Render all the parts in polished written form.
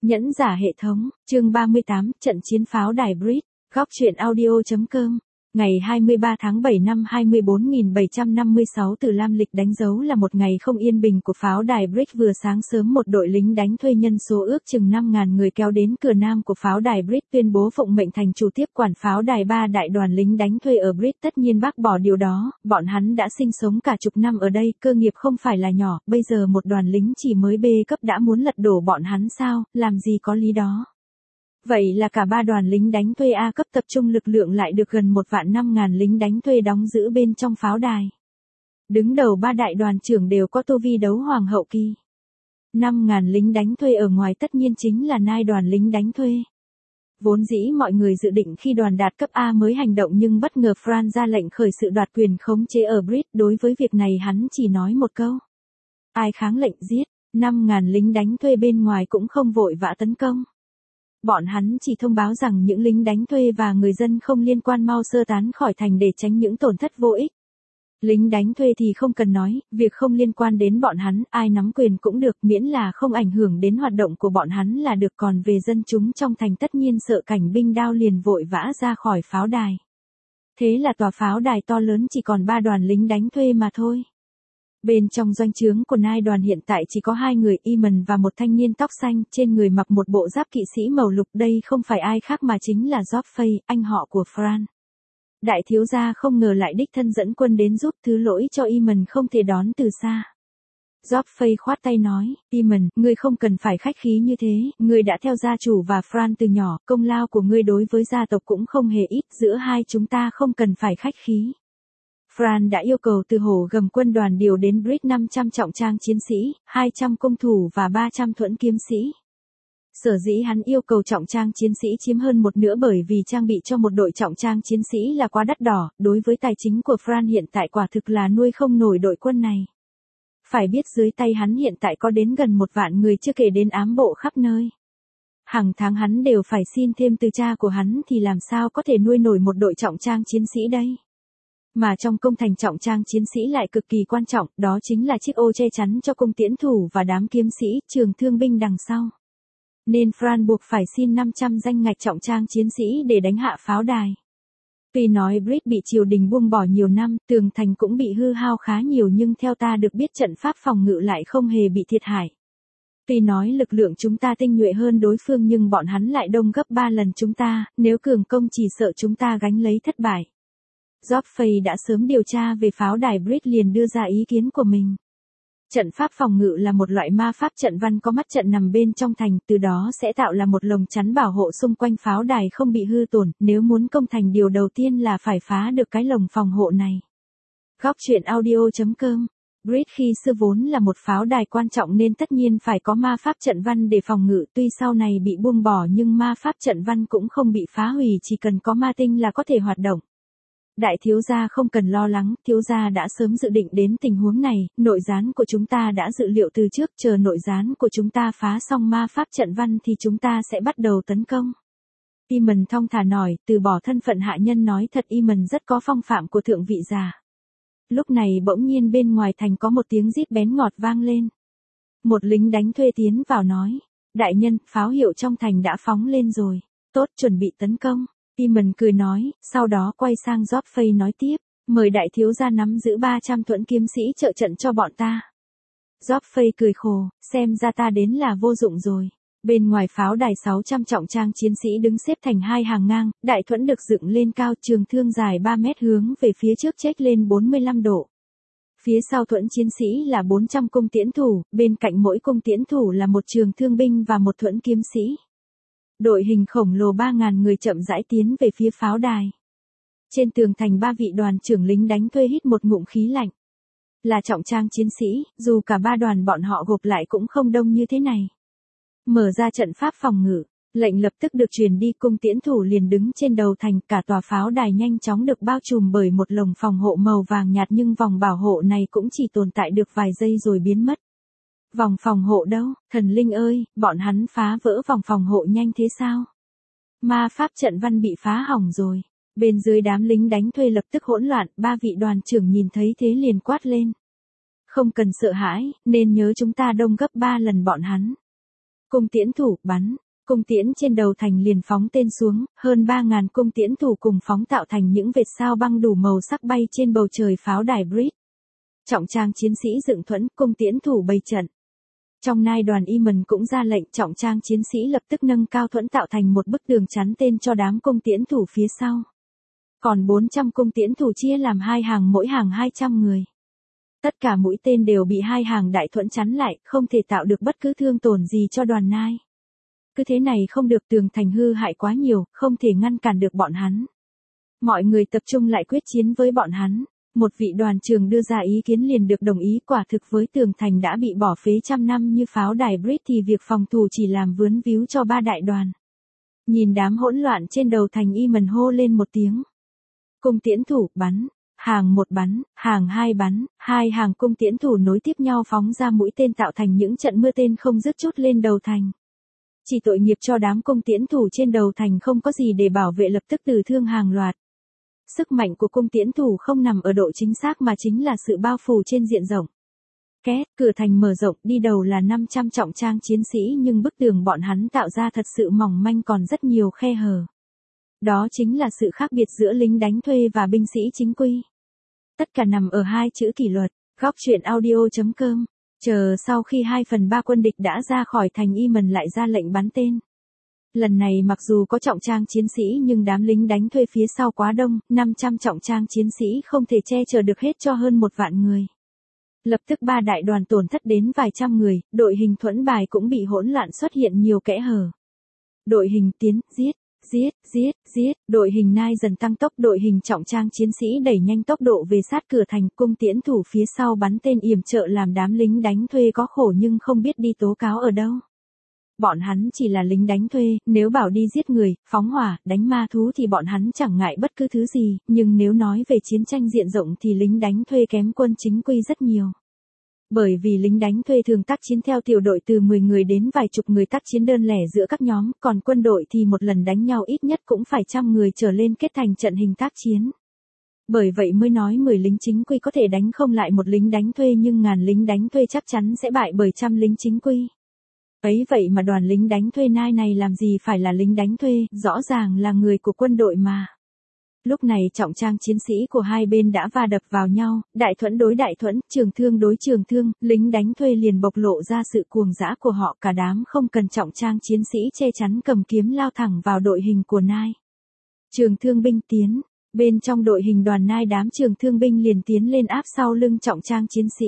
Nhẫn giả hệ thống, chương 38, trận chiến pháo đài Brit, góc truyện audio.com. Ngày 23 tháng 7 năm 24756 từ Lam lịch đánh dấu là một ngày không yên bình của pháo đài Brit. Vừa sáng sớm một đội lính đánh thuê nhân số ước chừng 5.000 người kéo đến cửa nam của pháo đài Brit tuyên bố phụng mệnh thành chủ tiếp quản pháo đài. Ba đại đoàn lính đánh thuê ở Brit tất nhiên bác bỏ điều đó, bọn hắn đã sinh sống cả chục năm ở đây, cơ nghiệp không phải là nhỏ, bây giờ một đoàn lính chỉ mới B cấp đã muốn lật đổ bọn hắn sao, làm gì có lý đó. Vậy là cả ba đoàn lính đánh thuê A cấp tập trung lực lượng lại được gần 1.500.000 lính đánh thuê đóng giữ bên trong pháo đài. Đứng đầu ba đại đoàn trưởng đều có tu vi đấu hoàng hậu kỳ. 5.000 lính đánh thuê ở ngoài tất nhiên chính là nai đoàn lính đánh thuê. Vốn dĩ mọi người dự định khi đoàn đạt cấp A mới hành động, nhưng bất ngờ Fran ra lệnh khởi sự đoạt quyền khống chế ở Brit. Đối với việc này hắn chỉ nói một câu: ai kháng lệnh giết. 5.000 lính đánh thuê bên ngoài cũng không vội vã tấn công. Bọn hắn chỉ thông báo rằng những lính đánh thuê và người dân không liên quan mau sơ tán khỏi thành để tránh những tổn thất vô ích. Lính đánh thuê thì không cần nói, việc không liên quan đến bọn hắn, ai nắm quyền cũng được, miễn là không ảnh hưởng đến hoạt động của bọn hắn là được. Còn về dân chúng trong thành tất nhiên sợ cảnh binh đao liền vội vã ra khỏi pháo đài. Thế là tòa pháo đài to lớn chỉ còn 3 đoàn lính đánh thuê mà thôi. Bên trong doanh trướng của nai đoàn hiện tại chỉ có 2 người, Eamon và một thanh niên tóc xanh, trên người mặc một bộ giáp kỵ sĩ màu lục. Đây không phải ai khác mà chính là Joffrey, anh họ của Fran. Đại thiếu gia không ngờ lại đích thân dẫn quân đến giúp, thứ lỗi cho Eamon không thể đón từ xa. Joffrey khoát tay nói: Eamon, ngươi không cần phải khách khí như thế, ngươi đã theo gia chủ và Fran từ nhỏ, công lao của ngươi đối với gia tộc cũng không hề ít, giữa hai chúng ta không cần phải khách khí. Fran đã yêu cầu từ hổ gầm quân đoàn điều đến Brit 500 trọng trang chiến sĩ, 200 công thủ và 300 thuẫn kiếm sĩ. Sở dĩ hắn yêu cầu trọng trang chiến sĩ chiếm hơn một nửa bởi vì trang bị cho một đội trọng trang chiến sĩ là quá đắt đỏ, đối với tài chính của Fran hiện tại quả thực là nuôi không nổi đội quân này. Phải biết dưới tay hắn hiện tại có đến gần 1.000 người, chưa kể đến ám bộ khắp nơi. Hàng tháng hắn đều phải xin thêm từ cha của hắn, thì làm sao có thể nuôi nổi một đội trọng trang chiến sĩ đây. Mà trong công thành trọng trang chiến sĩ lại cực kỳ quan trọng, đó chính là chiếc ô che chắn cho cung tiễn thủ và đám kiếm sĩ, trường thương binh đằng sau. Nên Fran buộc phải xin 500 danh ngạch trọng trang chiến sĩ để đánh hạ pháo đài. Tuy nói Brit bị triều đình buông bỏ nhiều năm, tường thành cũng bị hư hao khá nhiều, nhưng theo ta được biết trận pháp phòng ngự lại không hề bị thiệt hại. Tuy nói lực lượng chúng ta tinh nhuệ hơn đối phương nhưng bọn hắn lại đông gấp 3 lần chúng ta, nếu cường công chỉ sợ chúng ta gánh lấy thất bại. Joffrey đã sớm điều tra về pháo đài Brit liền đưa ra ý kiến của mình. Trận pháp phòng ngự là một loại ma pháp trận văn có mắt trận nằm bên trong thành, từ đó sẽ tạo là một lồng chắn bảo hộ xung quanh pháo đài không bị hư tổn. Nếu muốn công thành điều đầu tiên là phải phá được cái lồng phòng hộ này. Góc truyện audio.com. Brit khi xưa vốn là một pháo đài quan trọng nên tất nhiên phải có ma pháp trận văn để phòng ngự, tuy sau này bị buông bỏ nhưng ma pháp trận văn cũng không bị phá hủy, chỉ cần có ma tinh là có thể hoạt động. Đại thiếu gia không cần lo lắng, thiếu gia đã sớm dự định đến tình huống này, nội gián của chúng ta đã dự liệu từ trước, chờ nội gián của chúng ta phá xong ma pháp trận văn thì chúng ta sẽ bắt đầu tấn công. Eamon thong thả nói, từ bỏ thân phận hạ nhân nói thật, Eamon rất có phong phạm của thượng vị già. Lúc này bỗng nhiên bên ngoài thành có một tiếng rít bén ngọt vang lên. Một lính đánh thuê tiến vào nói: đại nhân, pháo hiệu trong thành đã phóng lên rồi, tốt, chuẩn bị tấn công. Eamon cười nói, sau đó quay sang Joffrey nói tiếp: mời đại thiếu gia nắm giữ 300 thuẫn kiếm sĩ trợ trận cho bọn ta. Joffrey cười khổ, xem ra ta đến là vô dụng rồi. Bên ngoài pháo đài 600 trọng trang chiến sĩ đứng xếp thành 2 hàng ngang, đại thuẫn được dựng lên cao, trường thương dài 3 mét hướng về phía trước chếch lên 45 độ. Phía sau thuẫn chiến sĩ là 400 cung tiễn thủ, bên cạnh mỗi cung tiễn thủ là một trường thương binh và một thuẫn kiếm sĩ. Đội hình khổng lồ 3.000 người chậm rãi tiến về phía pháo đài. Trên tường thành 3 vị đoàn trưởng lính đánh thuê hít một ngụm khí lạnh. Là trọng trang chiến sĩ, dù cả 3 đoàn bọn họ gộp lại cũng không đông như thế này. Mở ra trận pháp phòng ngự, lệnh lập tức được truyền đi, cung tiễn thủ liền đứng trên đầu thành, cả tòa pháo đài nhanh chóng được bao trùm bởi một lồng phòng hộ màu vàng nhạt, nhưng vòng bảo hộ này cũng chỉ tồn tại được vài giây rồi biến mất. Vòng phòng hộ đâu, thần linh ơi, bọn hắn phá vỡ vòng phòng hộ nhanh thế sao? Ma pháp trận văn bị phá hỏng rồi. Bên dưới đám lính đánh thuê lập tức hỗn loạn, 3 vị đoàn trưởng nhìn thấy thế liền quát lên: không cần sợ hãi, nên nhớ chúng ta đông gấp 3 lần bọn hắn. Cung tiễn thủ, bắn. Cung tiễn trên đầu thành liền phóng tên xuống, hơn 3.000 cung tiễn thủ cùng phóng tạo thành những vệt sao băng đủ màu sắc bay trên bầu trời pháo đài Bridge. Trọng trang chiến sĩ dựng thuẫn, cung tiễn thủ bày trận. Trong nai đoàn Yemen cũng ra lệnh trọng trang chiến sĩ lập tức nâng cao thuẫn tạo thành một bức tường chắn tên cho đám cung tiễn thủ phía sau. Còn 400 cung tiễn thủ chia làm 2 hàng mỗi hàng 200 người. Tất cả mũi tên đều bị 2 hàng đại thuẫn chắn lại, không thể tạo được bất cứ thương tổn gì cho đoàn nai. Cứ thế này không được, tường thành hư hại quá nhiều, không thể ngăn cản được bọn hắn. Mọi người tập trung lại quyết chiến với bọn hắn. Một vị đoàn trưởng đưa ra ý kiến liền được đồng ý, quả thực với tường thành đã bị bỏ phế trăm năm như pháo đài Bridge thì việc phòng thủ chỉ làm vướng víu cho 3 đại đoàn. Nhìn đám hỗn loạn trên đầu thành Yemen hô lên một tiếng. Cung tiễn thủ, bắn. Hàng 1 bắn, hàng 2 bắn, 2 hàng cung tiễn thủ nối tiếp nhau phóng ra mũi tên tạo thành những trận mưa tên không dứt chút lên đầu thành. Chỉ tội nghiệp cho đám cung tiễn thủ trên đầu thành không có gì để bảo vệ, lập tức tử thương hàng loạt. Sức mạnh của cung tiễn thủ không nằm ở độ chính xác mà chính là sự bao phủ trên diện rộng. Két, cửa thành mở rộng, đi đầu là 500 trọng trang chiến sĩ nhưng bức tường bọn hắn tạo ra thật sự mỏng manh, còn rất nhiều khe hở. Đó chính là sự khác biệt giữa lính đánh thuê và binh sĩ chính quy. Tất cả nằm ở 2 chữ kỷ luật. Góc truyện audio.com. Chờ sau khi 2/3 quân địch đã ra khỏi thành Yemen lại ra lệnh bắn tên. Lần này mặc dù có trọng trang chiến sĩ nhưng đám lính đánh thuê phía sau quá đông, 500 trọng trang chiến sĩ không thể che chở được hết cho hơn 1 vạn người. Lập tức 3 đại đoàn tổn thất đến vài trăm người, đội hình thuẫn bài cũng bị hỗn loạn, xuất hiện nhiều kẽ hở. Đội hình tiến, giết, đội hình nai dần tăng tốc, đội hình trọng trang chiến sĩ đẩy nhanh tốc độ về sát cửa thành, cung tiễn thủ phía sau bắn tên yểm trợ làm đám lính đánh thuê có khổ nhưng không biết đi tố cáo ở đâu. Bọn hắn chỉ là lính đánh thuê, nếu bảo đi giết người, phóng hỏa, đánh ma thú thì bọn hắn chẳng ngại bất cứ thứ gì, nhưng nếu nói về chiến tranh diện rộng thì lính đánh thuê kém quân chính quy rất nhiều. Bởi vì lính đánh thuê thường tác chiến theo tiểu đội từ 10 người đến vài chục người, tác chiến đơn lẻ giữa các nhóm, còn quân đội thì một lần đánh nhau ít nhất cũng phải trăm người trở lên kết thành trận hình tác chiến. Bởi vậy mới nói 10 lính chính quy có thể đánh không lại một lính đánh thuê, nhưng ngàn lính đánh thuê chắc chắn sẽ bại bởi trăm lính chính quy. Ấy vậy mà đoàn lính đánh thuê nai này làm gì phải là lính đánh thuê, rõ ràng là người của quân đội mà. Lúc này trọng trang chiến sĩ của hai bên đã va đập vào nhau, đại thuẫn đối đại thuẫn, trường thương đối trường thương, lính đánh thuê liền bộc lộ ra sự cuồng dã của họ, cả đám không cần trọng trang chiến sĩ che chắn cầm kiếm lao thẳng vào đội hình của nai. Trường thương binh tiến, bên trong đội hình đoàn nai đám trường thương binh liền tiến lên áp sau lưng trọng trang chiến sĩ.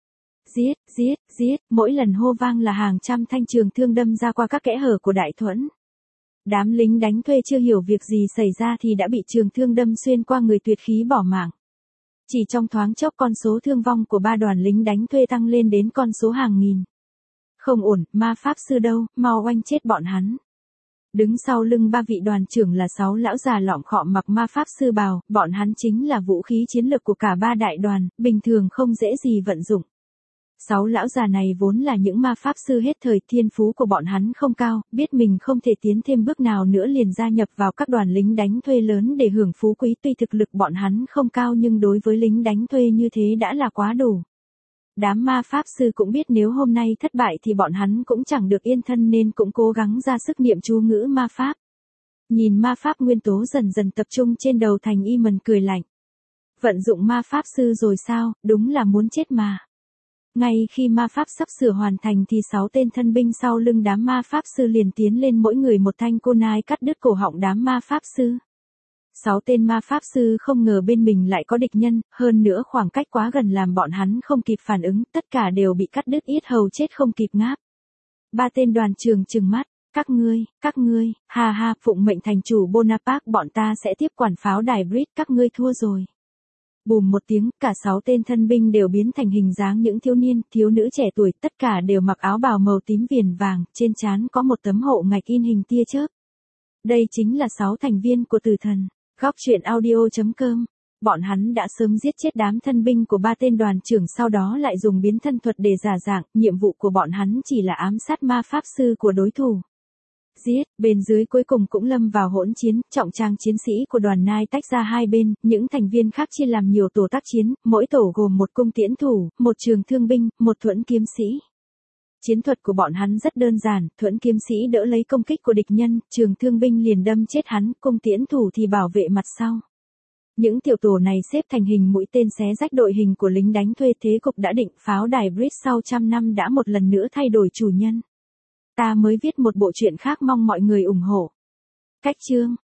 Giết, mỗi lần hô vang là hàng trăm thanh trường thương đâm ra qua các kẽ hở của đại thuẫn. Đám lính đánh thuê chưa hiểu việc gì xảy ra thì đã bị trường thương đâm xuyên qua người, tuyệt khí bỏ mạng. Chỉ trong thoáng chốc con số thương vong của 3 đoàn lính đánh thuê tăng lên đến con số hàng nghìn. Không ổn, ma pháp sư đâu, mau oanh chết bọn hắn. Đứng sau lưng 3 vị đoàn trưởng là 6 lão già lọm khọm mặc ma pháp sư bào, bọn hắn chính là vũ khí chiến lược của cả 3 đại đoàn, bình thường không dễ gì vận dụng. 6 lão già này vốn là những ma pháp sư hết thời, thiên phú của bọn hắn không cao, biết mình không thể tiến thêm bước nào nữa liền gia nhập vào các đoàn lính đánh thuê lớn để hưởng phú quý. Tuy thực lực bọn hắn không cao nhưng đối với lính đánh thuê như thế đã là quá đủ. Đám ma pháp sư cũng biết nếu hôm nay thất bại thì bọn hắn cũng chẳng được yên thân nên cũng cố gắng ra sức niệm chú ngữ ma pháp. Nhìn ma pháp nguyên tố dần dần tập trung trên đầu thành, Yemen cười lạnh. Vận dụng ma pháp sư rồi sao, đúng là muốn chết mà. Ngay khi ma pháp sắp sửa hoàn thành thì 6 tên thân binh sau lưng đám ma pháp sư liền tiến lên, mỗi người một thanh kunai cắt đứt cổ họng đám ma pháp sư. 6 tên ma pháp sư không ngờ bên mình lại có địch nhân, hơn nữa khoảng cách quá gần làm bọn hắn không kịp phản ứng, tất cả đều bị cắt đứt yết hầu chết không kịp ngáp. 3 tên đoàn trưởng trừng mắt, các ngươi, ha, phụng mệnh thành chủ Bonaparte bọn ta sẽ tiếp quản pháo đài Bridge, các ngươi thua rồi. Bùm một tiếng, cả 6 tên thân binh đều biến thành hình dáng những thiếu niên, thiếu nữ trẻ tuổi, tất cả đều mặc áo bào màu tím viền vàng, trên trán có một tấm hộ ngạch in hình tia chớp. Đây chính là 6 thành viên của tử thần. Góc truyện audio.com. Bọn hắn đã sớm giết chết đám thân binh của 3 tên đoàn trưởng, sau đó lại dùng biến thân thuật để giả dạng, nhiệm vụ của bọn hắn chỉ là ám sát ma pháp sư của đối thủ. Bên dưới cuối cùng cũng lâm vào hỗn chiến, trọng trang chiến sĩ của đoàn nai tách ra hai bên, những thành viên khác chia làm nhiều tổ tác chiến, mỗi tổ gồm một cung tiễn thủ, một trường thương binh, một thuẫn kiếm sĩ. Chiến thuật của bọn hắn rất đơn giản, thuẫn kiếm sĩ đỡ lấy công kích của địch nhân, trường thương binh liền đâm chết hắn, cung tiễn thủ thì bảo vệ mặt sau. Những tiểu tổ này xếp thành hình mũi tên xé rách đội hình của lính đánh thuê, thế cục đã định, pháo đài Bridge sau trăm năm đã một lần nữa thay đổi chủ nhân. Ta mới viết một bộ truyện khác, mong mọi người ủng hộ. Cách chương